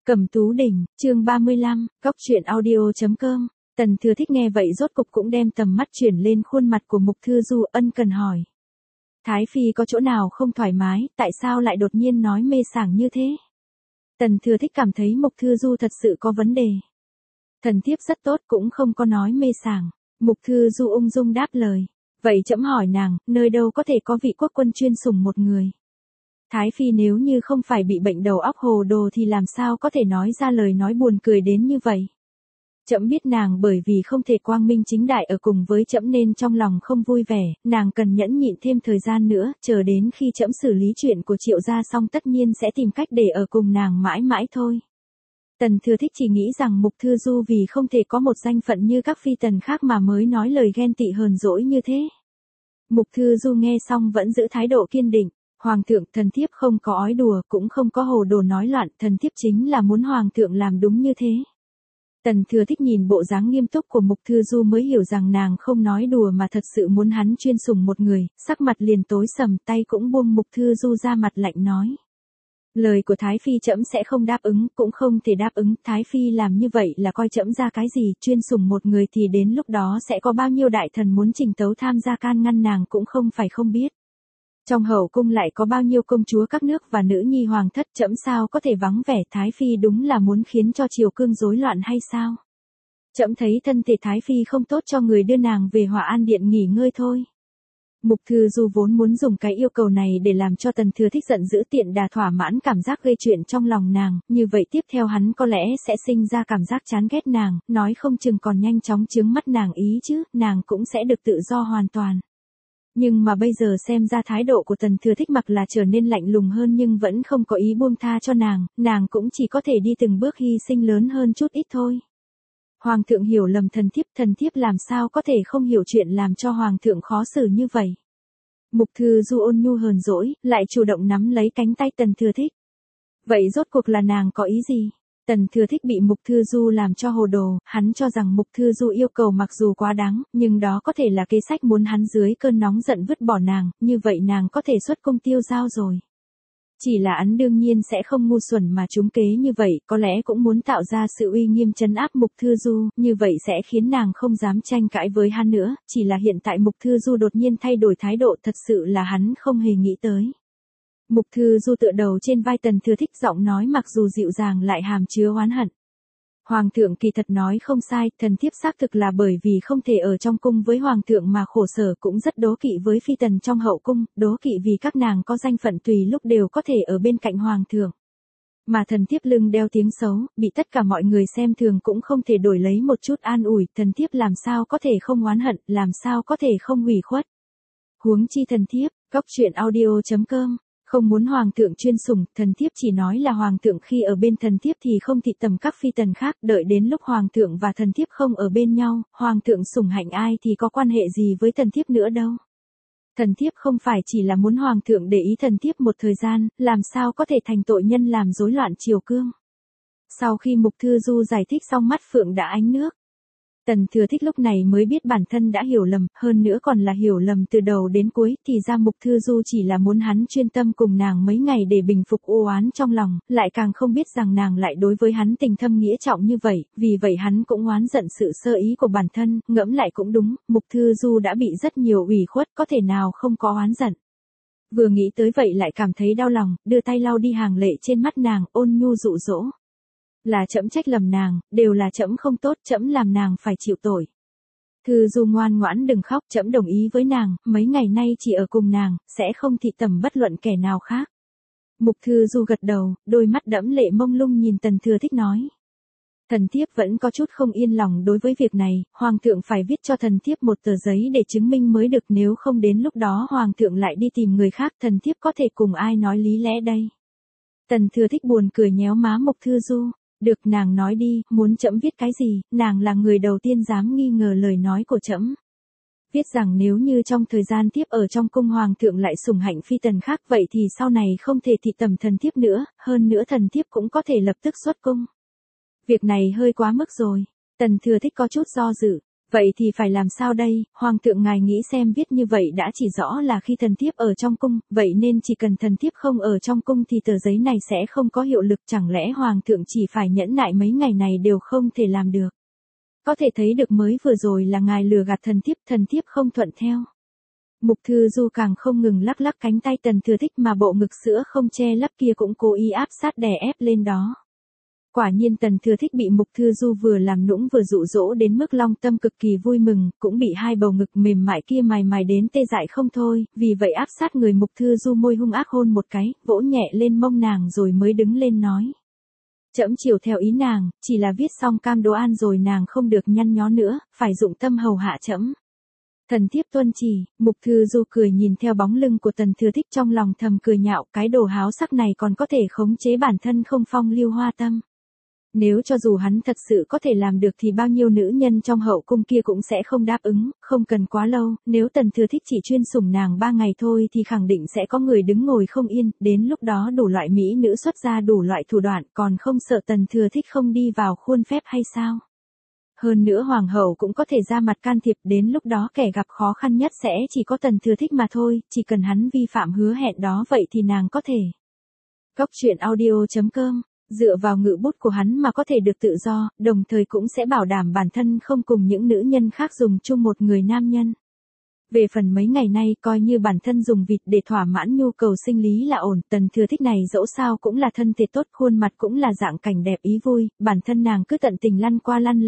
Cẩm Tú Đỉnh, chương 35, Cóc truyện audio.com. Tần Thừa Thích nghe vậy rốt cục cũng đem tầm mắt chuyển lên khuôn mặt của Mục Thư Du, ân cần hỏi. Thái Phi có chỗ nào không thoải mái, tại sao lại đột nhiên nói mê sảng như thế? Tần Thừa Thích cảm thấy Mục Thư Du thật sự có vấn đề. Thần thiếp rất tốt, cũng không có nói mê sảng. Mục Thư Du ung dung đáp lời. Vậy trẫm hỏi nàng, nơi đâu có thể có vị quốc quân chuyên sủng một người? Thái Phi nếu như không phải bị bệnh đầu óc hồ đồ thì làm sao có thể nói ra lời nói buồn cười đến như vậy? Trẫm biết nàng bởi vì không thể quang minh chính đại ở cùng với trẫm nên trong lòng không vui vẻ, nàng cần nhẫn nhịn thêm thời gian nữa, chờ đến khi trẫm xử lý chuyện của Triệu gia xong tất nhiên sẽ tìm cách để ở cùng nàng mãi mãi thôi. Tần Thừa Thích chỉ nghĩ rằng Mục Thư Du vì không thể có một danh phận như các phi tần khác mà mới nói lời ghen tị hờn dỗi như thế. Mục Thư Du nghe xong vẫn giữ thái độ kiên định. Hoàng thượng, thần thiếp không có ói đùa, cũng không có hồ đồ nói loạn, thần thiếp chính là muốn hoàng thượng làm đúng như thế. Tần Thừa Thích nhìn bộ dáng nghiêm túc của Mục Thư Du mới hiểu rằng nàng không nói đùa mà thật sự muốn hắn chuyên sủng một người, sắc mặt liền tối sầm, tay cũng buông Mục Thư Du ra, mặt lạnh nói. Lời của Thái Phi trẫm sẽ không đáp ứng, cũng không thể đáp ứng, Thái Phi làm như vậy là coi trẫm ra cái gì, chuyên sủng một người thì đến lúc đó sẽ có bao nhiêu đại thần muốn trình tấu tham gia can ngăn nàng cũng không phải không biết. Trong hậu cung lại có bao nhiêu công chúa các nước và nữ nhi hoàng thất, trẫm sao có thể vắng vẻ, Thái Phi đúng là muốn khiến cho triều cương rối loạn hay sao? Trẫm thấy thân thể Thái Phi không tốt, cho người đưa nàng về Hòa An Điện nghỉ ngơi thôi. Mục Thư Du vốn muốn dùng cái yêu cầu này để làm cho Tần Thừa Thích giận dữ, tiện đà thỏa mãn cảm giác gây chuyện trong lòng nàng, như vậy tiếp theo hắn có lẽ sẽ sinh ra cảm giác chán ghét nàng, nói không chừng còn nhanh chóng chướng mắt nàng ý chứ, nàng cũng sẽ được tự do hoàn toàn. Nhưng mà bây giờ xem ra thái độ của Tần Thừa Thích mặc là trở nên lạnh lùng hơn nhưng vẫn không có ý buông tha cho nàng cũng chỉ có thể đi từng bước hy sinh lớn hơn chút ít thôi. Hoàng thượng hiểu lầm thần thiếp làm sao có thể không hiểu chuyện làm cho hoàng thượng khó xử như vậy. Mục Thư Du ôn nhu hờn dỗi, lại chủ động nắm lấy cánh tay Tần Thừa Thích. Vậy rốt cuộc là nàng có ý gì? Tần Thừa Thích bị Mục Thư Du làm cho hồ đồ, hắn cho rằng Mục Thư Du yêu cầu mặc dù quá đáng, nhưng đó có thể là kế sách muốn hắn dưới cơn nóng giận vứt bỏ nàng, như vậy nàng có thể xuất cung tiêu dao rồi. Chỉ là hắn đương nhiên sẽ không ngu xuẩn mà trúng kế như vậy, có lẽ cũng muốn tạo ra sự uy nghiêm trấn áp Mục Thư Du, như vậy sẽ khiến nàng không dám tranh cãi với hắn nữa, chỉ là hiện tại Mục Thư Du đột nhiên thay đổi thái độ thật sự là hắn không hề nghĩ tới. Mục Thư Du tựa đầu trên vai Tần Thừa Thích, giọng nói mặc dù dịu dàng lại hàm chứa oán hận. Hoàng thượng kỳ thật nói không sai, thần thiếp xác thực là bởi vì không thể ở trong cung với hoàng thượng mà khổ sở, cũng rất đố kỵ với phi tần trong hậu cung, đố kỵ vì các nàng có danh phận tùy lúc đều có thể ở bên cạnh hoàng thượng. Mà thần thiếp lưng đeo tiếng xấu, bị tất cả mọi người xem thường cũng không thể đổi lấy một chút an ủi, thần thiếp làm sao có thể không oán hận, làm sao có thể không ủy khuất. Huống chi thần thiếp, Cóc truyện audio.com. Không muốn hoàng thượng chuyên sủng, thần thiếp chỉ nói là hoàng thượng khi ở bên thần thiếp thì không thị tầm các phi tần khác, đợi đến lúc hoàng thượng và thần thiếp không ở bên nhau, hoàng thượng sủng hạnh ai thì có quan hệ gì với thần thiếp nữa đâu. Thần thiếp không phải chỉ là muốn hoàng thượng để ý thần thiếp một thời gian, làm sao có thể thành tội nhân làm rối loạn triều cương. Sau khi Mục Thư Du giải thích xong, mắt phượng đã ánh nước. Tần Thừa Thích lúc này mới biết bản thân đã hiểu lầm, hơn nữa còn là hiểu lầm từ đầu đến cuối, thì ra Mục Thư Du chỉ là muốn hắn chuyên tâm cùng nàng mấy ngày để bình phục u oán trong lòng, lại càng không biết rằng nàng lại đối với hắn tình thâm nghĩa trọng như vậy, vì vậy hắn cũng oán giận sự sơ ý của bản thân, ngẫm lại cũng đúng, Mục Thư Du đã bị rất nhiều ủy khuất, có thể nào không có oán giận. Vừa nghĩ tới vậy lại cảm thấy đau lòng, đưa tay lau đi hàng lệ trên mắt nàng, ôn nhu dụ dỗ. Là trẫm trách lầm nàng, đều là trẫm không tốt, trẫm làm nàng phải chịu tội. Thư Du ngoan ngoãn đừng khóc, trẫm đồng ý với nàng, mấy ngày nay chỉ ở cùng nàng, sẽ không thị tầm bất luận kẻ nào khác. Mục Thư Du gật đầu, đôi mắt đẫm lệ mông lung nhìn Tần Thừa Thích nói. Thần thiếp vẫn có chút không yên lòng đối với việc này, hoàng thượng phải viết cho thần thiếp một tờ giấy để chứng minh mới được, nếu không đến lúc đó hoàng thượng lại đi tìm người khác, thần thiếp có thể cùng ai nói lý lẽ đây. Tần Thừa Thích buồn cười nhéo má Mục Thư Du. Được, nàng nói đi, muốn trẫm viết cái gì, nàng là người đầu tiên dám nghi ngờ lời nói của trẫm. Viết rằng nếu như trong thời gian tiếp ở trong cung hoàng thượng lại sủng hạnh phi tần khác, vậy thì sau này không thể thị tầm thần thiếp nữa, hơn nữa thần thiếp cũng có thể lập tức xuất cung. Việc này hơi quá mức rồi. Tần Thừa Thích có chút do dự. Vậy thì phải làm sao đây, Hoàng thượng ngài nghĩ xem viết như vậy đã chỉ rõ là khi thần thiếp ở trong cung, vậy nên chỉ cần thần thiếp không ở trong cung thì tờ giấy này sẽ không có hiệu lực, chẳng lẽ Hoàng thượng chỉ phải nhẫn nại mấy ngày này đều không thể làm được. Có thể thấy được mới vừa rồi là ngài lừa gạt thần thiếp không thuận theo. Mục Thư Du càng không ngừng lắc lắc cánh tay Tần Thừa Thích mà bộ ngực sữa không che lấp kia cũng cố ý áp sát đè ép lên đó. Quả nhiên Tần Thừa Thích bị Mục Thư Du vừa làm nũng vừa dụ dỗ đến mức long tâm cực kỳ vui mừng, cũng bị hai bầu ngực mềm mại kia mài đến tê dại không thôi, vì vậy áp sát người Mục Thư Du môi hung ác hôn một cái, vỗ nhẹ lên mông nàng rồi mới đứng lên nói. Trẫm chiều theo ý nàng, chỉ là viết xong cam đoan an rồi nàng không được nhăn nhó nữa, phải dụng tâm hầu hạ trẫm. Thần thiếp tuân chỉ. Mục Thư Du cười nhìn theo bóng lưng của Tần Thừa Thích trong lòng thầm cười nhạo, cái đồ háo sắc này còn có thể khống chế bản thân không phong lưu hoa tâm. Nếu cho dù hắn thật sự có thể làm được thì bao nhiêu nữ nhân trong hậu cung kia cũng sẽ không đáp ứng, không cần quá lâu, nếu Tần Thừa Thích chỉ chuyên sủng nàng 3 ngày thôi thì khẳng định sẽ có người đứng ngồi không yên, đến lúc đó đủ loại mỹ nữ xuất ra đủ loại thủ đoạn, còn không sợ Tần Thừa Thích không đi vào khuôn phép hay sao? Hơn nữa hoàng hậu cũng có thể ra mặt can thiệp, đến lúc đó kẻ gặp khó khăn nhất sẽ chỉ có Tần Thừa Thích mà thôi, chỉ cần hắn vi phạm hứa hẹn đó vậy thì nàng có thể. Góc truyện audio.com, dựa vào ngự bút của hắn mà có thể được tự do, đồng thời cũng sẽ bảo đảm bản thân không cùng những nữ nhân khác dùng chung một người nam nhân. Về phần mấy ngày nay coi như bản thân dùng vịt để thỏa mãn nhu cầu sinh lý là ổn, Tần Thừa Thích này dẫu sao cũng là thân thể tốt, khuôn mặt cũng là dạng cảnh đẹp ý vui, bản thân nàng cứ tận tình lăn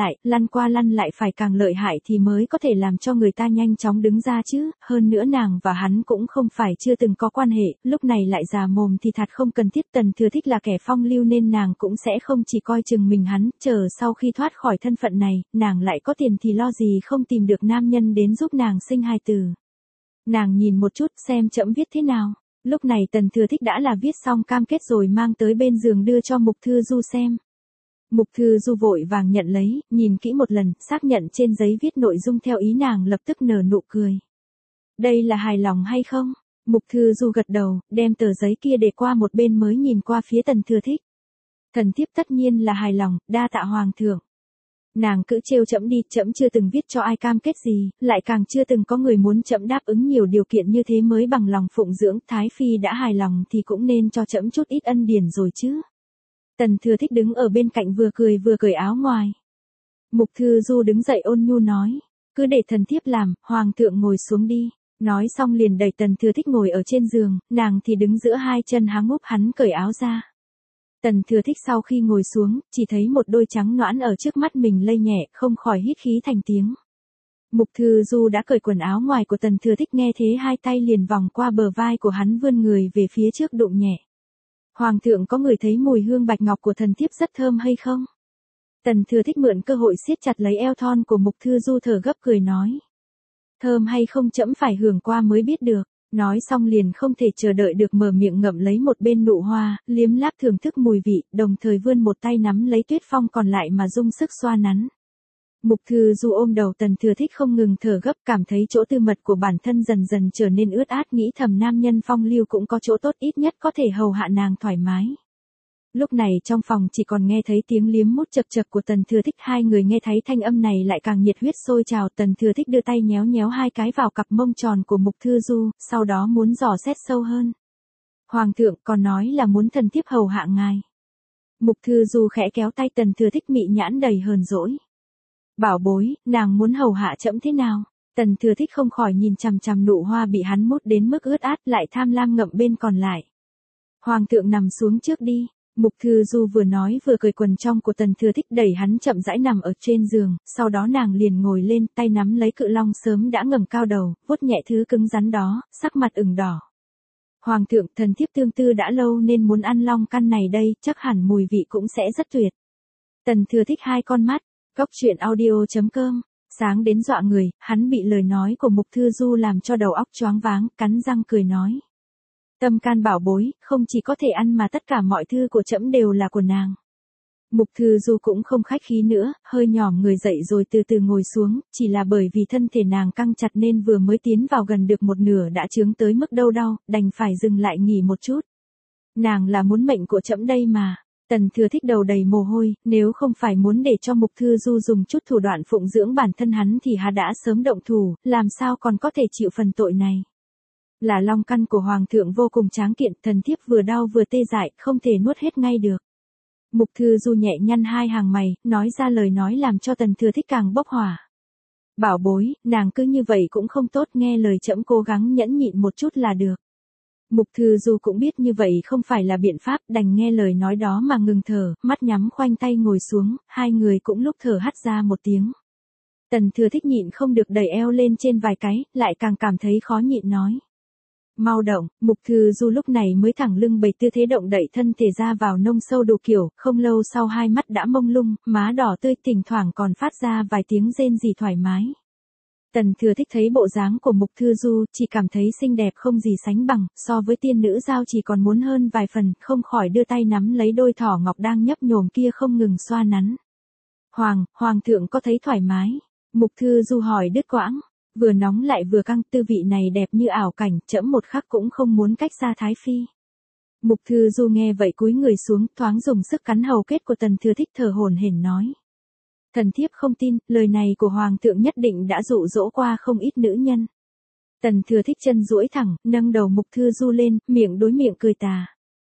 qua lăn lại phải càng lợi hại thì mới có thể làm cho người ta nhanh chóng đứng ra chứ, hơn nữa nàng và hắn cũng không phải chưa từng có quan hệ, lúc này lại già mồm thì thật không cần thiết. Tần Thừa Thích là kẻ phong lưu nên nàng cũng sẽ không chỉ coi chừng mình hắn, chờ sau khi thoát khỏi thân phận này, nàng lại có tiền thì lo gì không tìm được nam nhân đến giúp nàng sinh hài tử. Nàng nhìn một chút xem trẫm viết thế nào. Lúc này Tần Thừa Thích đã là viết xong cam kết rồi mang tới bên giường đưa cho Mục Thư Du xem. Mục Thư Du vội vàng nhận lấy, nhìn kỹ một lần, xác nhận trên giấy viết nội dung theo ý nàng, lập tức nở nụ cười. Đây là hài lòng hay không? Mục Thư Du gật đầu, đem tờ giấy kia để qua một bên mới nhìn qua phía Tần Thừa Thích. Thần thiếp tất nhiên là hài lòng, đa tạ hoàng thượng. Nàng cứ trêu trẫm đi, trẫm chưa từng viết cho ai cam kết gì, lại càng chưa từng có người muốn trẫm đáp ứng nhiều điều kiện như thế mới bằng lòng phụng dưỡng. Thái phi đã hài lòng thì cũng nên cho trẫm chút ít ân điển rồi chứ. Tần Thừa Thích đứng ở bên cạnh vừa cởi áo ngoài. Mục Thư Du đứng dậy ôn nhu nói, cứ để thần thiếp làm, hoàng thượng ngồi xuống đi. Nói xong liền đẩy Tần Thừa Thích ngồi ở trên giường, nàng thì đứng giữa hai chân háng úp hắn cởi áo ra. Tần Thừa Thích sau khi ngồi xuống, chỉ thấy một đôi trắng nõn ở trước mắt mình lay nhẹ, không khỏi hít khí thành tiếng. Mục Thư Du đã cởi quần áo ngoài của Tần Thừa Thích, nghe thế hai tay liền vòng qua bờ vai của hắn vươn người về phía trước đụng nhẹ. Hoàng thượng có người thấy mùi hương bạch ngọc của thần thiếp rất thơm hay không? Tần Thừa Thích mượn cơ hội siết chặt lấy eo thon của Mục Thư Du thở gấp cười nói. Thơm hay không trẫm phải hưởng qua mới biết được. Nói xong liền không thể chờ đợi được mở miệng ngậm lấy một bên nụ hoa, liếm láp thưởng thức mùi vị, đồng thời vươn một tay nắm lấy Tuyết Phong còn lại mà dùng sức xoa nắn. Mục Thư Du ôm đầu Tần Thừa Thích không ngừng thở gấp, cảm thấy chỗ tư mật của bản thân dần dần trở nên ướt át, nghĩ thầm nam nhân phong lưu cũng có chỗ tốt, ít nhất có thể hầu hạ nàng thoải mái. Lúc này trong phòng chỉ còn nghe thấy tiếng liếm mút chật chật của Tần Thừa Thích, hai người nghe thấy thanh âm này lại càng nhiệt huyết sôi trào. Tần Thừa Thích đưa tay nhéo hai cái vào cặp mông tròn của Mục Thư Du, sau đó muốn dò xét sâu hơn. Hoàng thượng còn nói là muốn thần thiếp hầu hạ ngài. Mục Thư Du khẽ kéo tay Tần Thừa Thích, mị nhãn đầy hờn dỗi. Bảo bối, nàng muốn hầu hạ trẫm thế nào? Tần Thừa Thích không khỏi nhìn chằm chằm nụ hoa bị hắn mút đến mức ướt át, lại tham lam ngậm bên còn lại. Hoàng thượng nằm xuống trước đi. Mục Thư Du vừa nói vừa cởi quần trong của Tần Thừa Thích, đẩy hắn chậm rãi nằm ở trên giường, sau đó nàng liền ngồi lên, tay nắm lấy cự long sớm đã ngẩng cao đầu, vuốt nhẹ thứ cứng rắn đó, sắc mặt ửng đỏ. Hoàng thượng, thần thiếp tương tư đã lâu nên muốn ăn long căn này đây, chắc hẳn mùi vị cũng sẽ rất tuyệt. Tần Thừa Thích hai con mắt, góc truyện audio.com, sáng đến dọa người, hắn bị lời nói của Mục Thư Du làm cho đầu óc choáng váng, cắn răng cười nói. Tâm can bảo bối, không chỉ có thể ăn mà tất cả mọi thư của trẫm đều là của nàng. Mục Thư Du cũng không khách khí nữa, hơi nhòm người dậy rồi từ từ ngồi xuống, chỉ là bởi vì thân thể nàng căng chặt nên vừa mới tiến vào gần được một nửa đã chướng tới mức đâu đau, đành phải dừng lại nghỉ một chút. Nàng là muốn mệnh của trẫm đây mà. Tần Thừa Thích đầu đầy mồ hôi, nếu không phải muốn để cho Mục Thư Du dùng chút thủ đoạn phụng dưỡng bản thân hắn thì hắn đã sớm động thủ, làm sao còn có thể chịu phần tội này. Là long căn của Hoàng thượng vô cùng tráng kiện, thần thiếp vừa đau vừa tê dại, không thể nuốt hết ngay được. Mục Thư Du nhẹ nhăn hai hàng mày, nói ra lời nói làm cho Tần Thừa Thích càng bốc hỏa. Bảo bối, nàng cứ như vậy cũng không tốt, nghe lời trẫm cố gắng nhẫn nhịn một chút là được. Mục Thư Du cũng biết như vậy không phải là biện pháp, đành nghe lời nói đó mà ngừng thở, mắt nhắm khoanh tay ngồi xuống, hai người cũng lúc thở hắt ra một tiếng. Tần Thừa Thích nhịn không được đẩy eo lên trên vài cái, lại càng cảm thấy khó nhịn nói. Mau động, Mục Thư Du lúc này mới thẳng lưng bày tư thế động đậy thân thể ra vào nông sâu đủ kiểu, không lâu sau hai mắt đã mông lung, má đỏ tươi, thỉnh thoảng còn phát ra vài tiếng rên rỉ thoải mái. Tần Thừa Thích thấy bộ dáng của Mục Thư Du, chỉ cảm thấy xinh đẹp không gì sánh bằng, so với tiên nữ giao chỉ còn muốn hơn vài phần, không khỏi đưa tay nắm lấy đôi thỏ ngọc đang nhấp nhổm kia không ngừng xoa nắn. Hoàng thượng có thấy thoải mái? Mục Thư Du hỏi đứt quãng, vừa nóng lại vừa căng, tư vị này đẹp như ảo cảnh, trẫm một khắc cũng không muốn cách xa Thái Phi. Mục Thư Du nghe vậy cúi người xuống, thoáng dùng sức cắn hầu kết của Tần Thừa Thích, thở hổn hển nói. Thần thiếp không tin, lời này của Hoàng thượng nhất định đã dụ dỗ qua không ít nữ nhân. Tần Thừa Thích chân duỗi thẳng, nâng đầu Mục Thư Du lên, miệng đối miệng cười tà.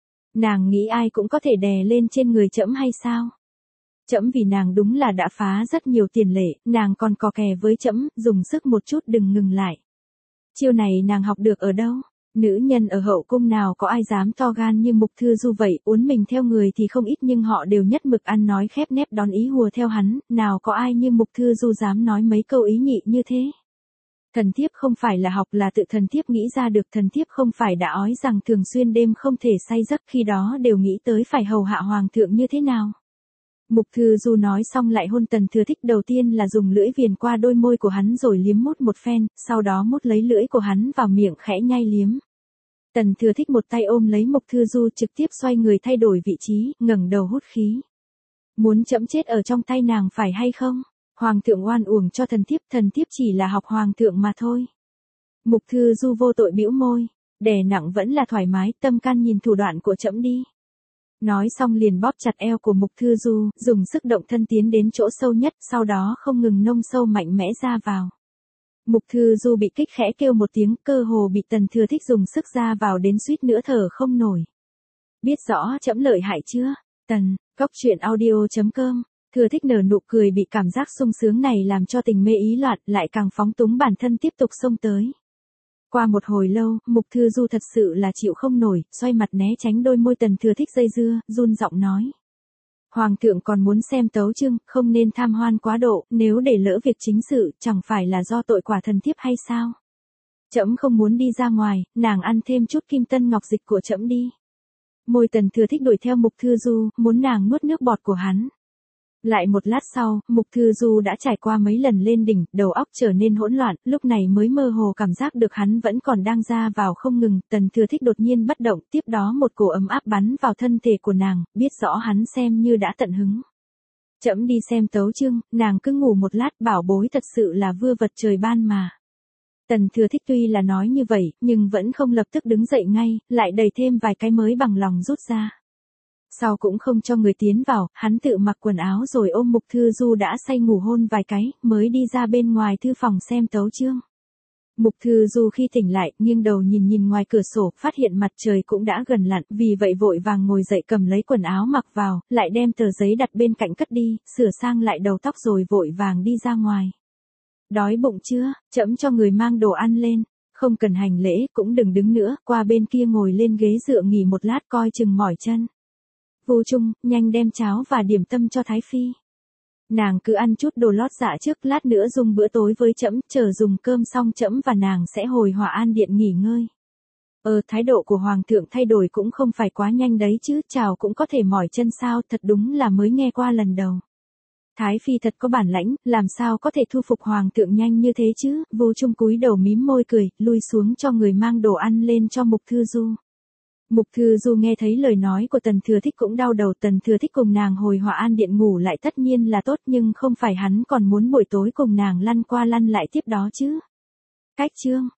Nàng nghĩ ai cũng có thể đè lên trên người trẫm hay sao? Trẫm vì nàng đúng là đã phá rất nhiều tiền lệ, nàng còn cò kè với trẫm, dùng sức một chút đừng ngừng lại. Chiêu này nàng học được ở đâu? Nữ nhân ở hậu cung nào có ai dám to gan như Mục Thư Du vậy, uốn mình theo người thì không ít nhưng họ đều nhất mực ăn nói khép nép đón ý hùa theo hắn, nào có ai như Mục Thư Du dám nói mấy câu ý nhị như thế. Thần thiếp không phải là học, là tự thần thiếp nghĩ ra được, thần thiếp không phải đã ói rằng thường xuyên đêm không thể say giấc, khi đó đều nghĩ tới phải hầu hạ Hoàng thượng như thế nào. Mục Thư Du nói xong lại hôn Tần Thừa Thích, đầu tiên là dùng lưỡi viền qua đôi môi của hắn rồi liếm mút một phen, sau đó mút lấy lưỡi của hắn vào miệng khẽ nhai liếm. Tần Thừa Thích một tay ôm lấy Mục Thư Du, trực tiếp xoay người thay đổi vị trí, ngẩng đầu hút khí. Muốn trẫm chết ở trong tay nàng phải hay không? Hoàng thượng oan uổng cho thần thiếp chỉ là học Hoàng thượng mà thôi. Mục Thư Du vô tội bĩu môi, đè nặng vẫn là thoải mái, tâm can nhìn thủ đoạn của trẫm đi. Nói xong liền bóp chặt eo của Mục Thư Du, dùng sức động thân tiến đến chỗ sâu nhất, sau đó không ngừng nông sâu mạnh mẽ ra vào. Mục Thư Du bị kích khẽ kêu một tiếng, cơ hồ bị Tần Thừa Thích dùng sức ra vào đến suýt nữa thở không nổi. Biết rõ trẫm lợi hại chưa? Góc truyện audio.com. Thừa Thích nở nụ cười, bị cảm giác sung sướng này làm cho tình mê ý loạn, lại càng phóng túng bản thân tiếp tục xông tới. Qua một hồi lâu, Mục Thư Du thật sự là chịu không nổi, xoay mặt né tránh đôi môi Tần Thừa Thích dây dưa, run giọng nói. Hoàng thượng còn muốn xem tấu chương, không nên tham hoan quá độ, nếu để lỡ việc chính sự, chẳng phải là do tội quả thần thiếp hay sao? Trẫm không muốn đi ra ngoài, nàng ăn thêm chút kim tân ngọc dịch của trẫm đi. Môi Tần Thừa Thích đuổi theo Mục Thư Du, muốn nàng nuốt nước bọt của hắn. Lại một lát sau, Mục Thư Du đã trải qua mấy lần lên đỉnh, đầu óc trở nên hỗn loạn, lúc này mới mơ hồ cảm giác được hắn vẫn còn đang ra vào không ngừng. Tần Thừa Thích đột nhiên bất động, tiếp đó một cổ ấm áp bắn vào thân thể của nàng, biết rõ hắn xem như đã tận hứng. Trẫm đi xem tấu chương, nàng cứ ngủ một lát, bảo bối thật sự là vưa vật trời ban mà. Tần Thừa Thích tuy là nói như vậy, nhưng vẫn không lập tức đứng dậy ngay, lại đầy thêm vài cái mới bằng lòng rút ra. Sau cũng không cho người tiến vào, hắn tự mặc quần áo rồi ôm Mục Thư Du đã say ngủ hôn vài cái, mới đi ra bên ngoài thư phòng xem tấu chương. Mục Thư Du khi tỉnh lại, nghiêng đầu nhìn ngoài cửa sổ, phát hiện mặt trời cũng đã gần lặn, vì vậy vội vàng ngồi dậy cầm lấy quần áo mặc vào, lại đem tờ giấy đặt bên cạnh cất đi, sửa sang lại đầu tóc rồi vội vàng đi ra ngoài. Đói bụng chưa? Trẫm cho người mang đồ ăn lên. Không cần hành lễ, cũng đừng đứng nữa, qua bên kia ngồi lên ghế dựa nghỉ một lát coi chừng mỏi chân. Vô Trung, nhanh đem cháo và điểm tâm cho Thái Phi. Nàng cứ ăn chút đồ lót dạ trước, lát nữa dùng bữa tối với trẫm, chờ dùng cơm xong trẫm và nàng sẽ hồi Hỏa An Điện nghỉ ngơi. Thái độ của Hoàng thượng thay đổi cũng không phải quá nhanh đấy chứ, chào cũng có thể mỏi chân sao, thật đúng là mới nghe qua lần đầu. Thái Phi thật có bản lãnh, làm sao có thể thu phục Hoàng thượng nhanh như thế chứ, Vô Trung cúi đầu mím môi cười, lui xuống cho người mang đồ ăn lên cho Mục Thư Du. Mục Thư Du nghe thấy lời nói của Tần Thừa Thích cũng đau đầu, Tần Thừa Thích cùng nàng hồi Hỏa An Điện ngủ lại tất nhiên là tốt, nhưng không phải hắn còn muốn buổi tối cùng nàng lăn qua lăn lại tiếp đó chứ. Cách chương